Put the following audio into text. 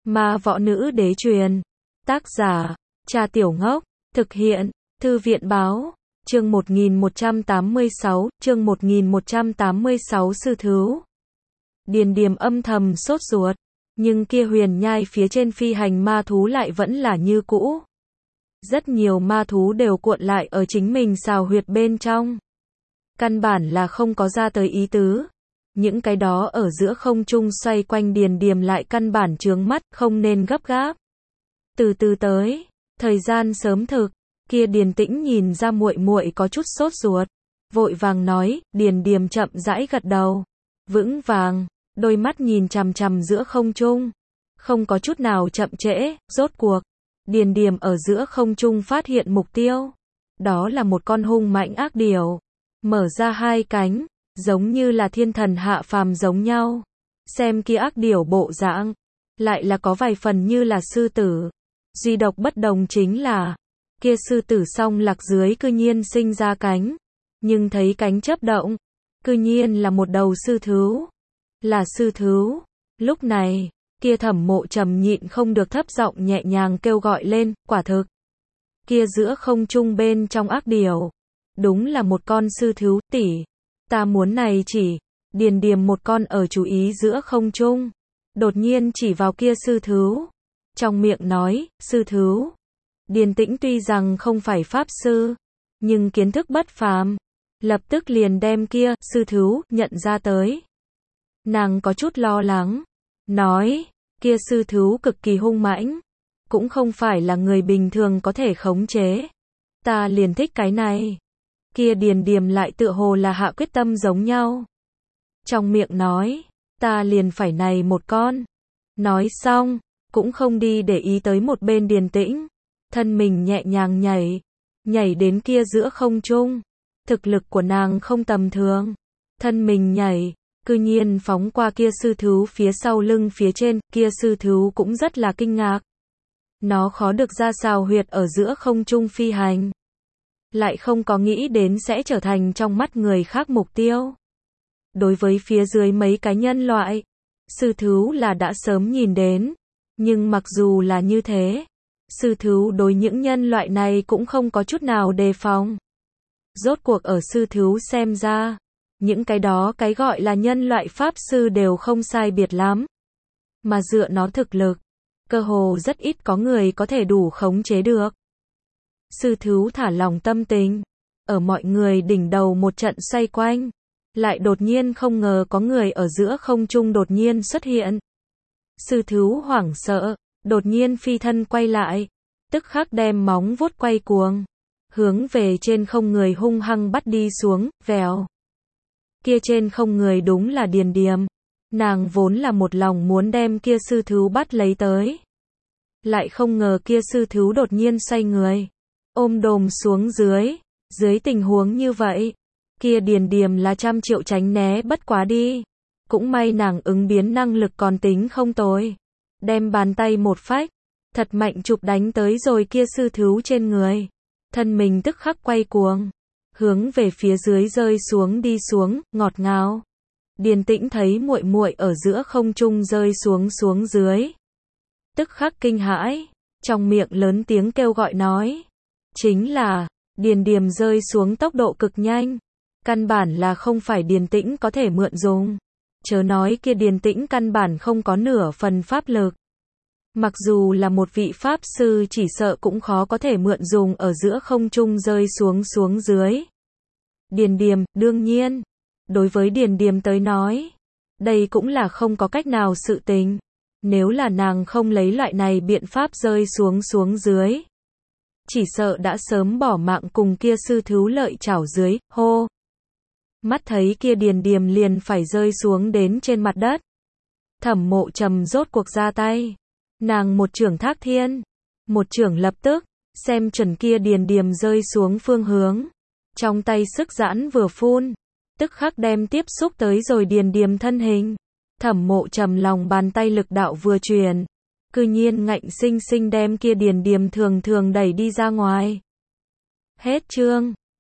Ma võ nữ đế truyền. Tác giả, Cha Tiểu Ngốc. Thực hiện, Thư viện báo. Chương 1186, chương 1186 sư thứu. Điền Điềm âm thầm sốt ruột, nhưng kia huyền nhai phía trên phi hành ma thú lại vẫn là như cũ. Rất nhiều ma thú đều cuộn lại ở chính mình xào huyệt bên trong. Căn bản là không có ra tới ý tứ. Những cái đó ở giữa không trung xoay quanh Điền Điềm lại căn bản chướng mắt, không nên gấp gáp. Từ từ tới, thời gian sớm thực, kia Điền Tĩnh nhìn ra muội muội có chút sốt ruột, vội vàng nói. Điền Điềm chậm rãi gật đầu, vững vàng, đôi mắt nhìn chằm chằm giữa không trung, không có chút nào chậm trễ. Rốt cuộc, Điền Điềm ở giữa không trung phát hiện mục tiêu, đó là một con hung mãnh ác điểu, mở ra hai cánh, giống như là thiên thần hạ phàm giống nhau. Xem kia ác điểu bộ dạng, lại là có vài phần như là sư tử. Duy độc bất đồng chính là, kia sư tử song lạc dưới cư nhiên sinh ra cánh, nhưng thấy cánh chớp động, cư nhiên là một đầu sư thứu. Là sư thứu. Lúc này, kia Thẩm Mộ Trầm nhịn không được thấp giọng nhẹ nhàng kêu gọi lên. Quả thực, kia giữa không trung bên trong ác điểu, đúng là một con sư thứu. Tỷ, ta muốn này chỉ. Điền Điềm một con ở chú ý giữa không trung, đột nhiên chỉ vào kia sư thứu, trong miệng nói. Sư thứu. Điền Tĩnh tuy rằng không phải pháp sư, nhưng kiến thức bất phàm, lập tức liền đem kia sư thứu nhận ra tới. Nàng có chút lo lắng, nói, kia sư thứu cực kỳ hung mãnh, cũng không phải là người bình thường có thể khống chế. Ta liền thích cái này. Kia Điền Điềm lại tựa hồ là hạ quyết tâm giống nhau. Trong miệng nói, ta liền phải này một con. Nói xong, cũng không đi để ý tới một bên Điền Tĩnh, thân mình nhẹ nhàng nhảy đến kia giữa không trung. Thực lực của nàng không tầm thường, thân mình nhảy, cư nhiên phóng qua kia sư thứu phía sau lưng phía trên. Kia sư thứu cũng rất là kinh ngạc. Nó khó được ra xào huyệt ở giữa không trung phi hành, lại không có nghĩ đến sẽ trở thành trong mắt người khác mục tiêu. Đối với phía dưới mấy cái nhân loại, sư thứu là đã sớm nhìn đến, nhưng mặc dù là như thế, sư thứu đối những nhân loại này cũng không có chút nào đề phòng. Rốt cuộc ở sư thứu xem ra, những cái đó cái gọi là nhân loại pháp sư đều không sai biệt lắm. Mà dựa nó thực lực, cơ hồ rất ít có người có thể đủ khống chế được. Sư thứu thả lòng tâm tình, ở mọi người đỉnh đầu một trận xoay quanh, lại đột nhiên không ngờ có người ở giữa không trung đột nhiên xuất hiện. Sư thứu hoảng sợ, đột nhiên phi thân quay lại, tức khắc đem móng vuốt quay cuồng, hướng về trên không người hung hăng bắt đi xuống. Vèo. Kia trên không người đúng là Điền Điềm. Nàng vốn là một lòng muốn đem kia sư thứu bắt lấy tới, lại không ngờ kia sư thứu đột nhiên xoay người, ôm đồm xuống dưới. Dưới tình huống như vậy, kia Điền Điềm là trăm triệu tránh né bất quá đi. Cũng may nàng ứng biến năng lực còn tính không tồi, đem bàn tay một phách, thật mạnh chụp đánh tới rồi kia sư thứu trên người. Thân mình tức khắc quay cuồng, hướng về phía dưới rơi xuống đi xuống. Ngọt ngào. Điền Tĩnh thấy muội muội ở giữa không trung rơi xuống dưới, tức khắc kinh hãi, trong miệng lớn tiếng kêu gọi nói. Chính là, Điền Điềm rơi xuống tốc độ cực nhanh, căn bản là không phải Điền Tĩnh có thể mượn dùng. Chớ nói kia Điền Tĩnh căn bản không có nửa phần pháp lực. Mặc dù là một vị pháp sư chỉ sợ cũng khó có thể mượn dùng ở giữa không trung rơi xuống dưới. Điền Điềm, đương nhiên, đối với Điền Điềm tới nói, đây cũng là không có cách nào sự tình. Nếu là nàng không lấy loại này biện pháp rơi xuống dưới, chỉ sợ đã sớm bỏ mạng cùng kia sư thứu lợi chảo dưới. Hô. Mắt thấy kia Điền Điềm liền phải rơi xuống đến trên mặt đất, Thẩm Mộ Trầm rốt cuộc ra tay. Nàng một chưởng thác thiên, một chưởng lập tức, xem chuẩn kia Điền Điềm rơi xuống phương hướng. Trong tay sức giãn vừa phun, tức khắc đem tiếp xúc tới rồi Điền Điềm thân hình. Thẩm Mộ Trầm lòng bàn tay lực đạo vừa truyền, cư nhiên ngạnh sinh sinh đem kia Điền Điềm thường đẩy đi ra ngoài. Hết chương.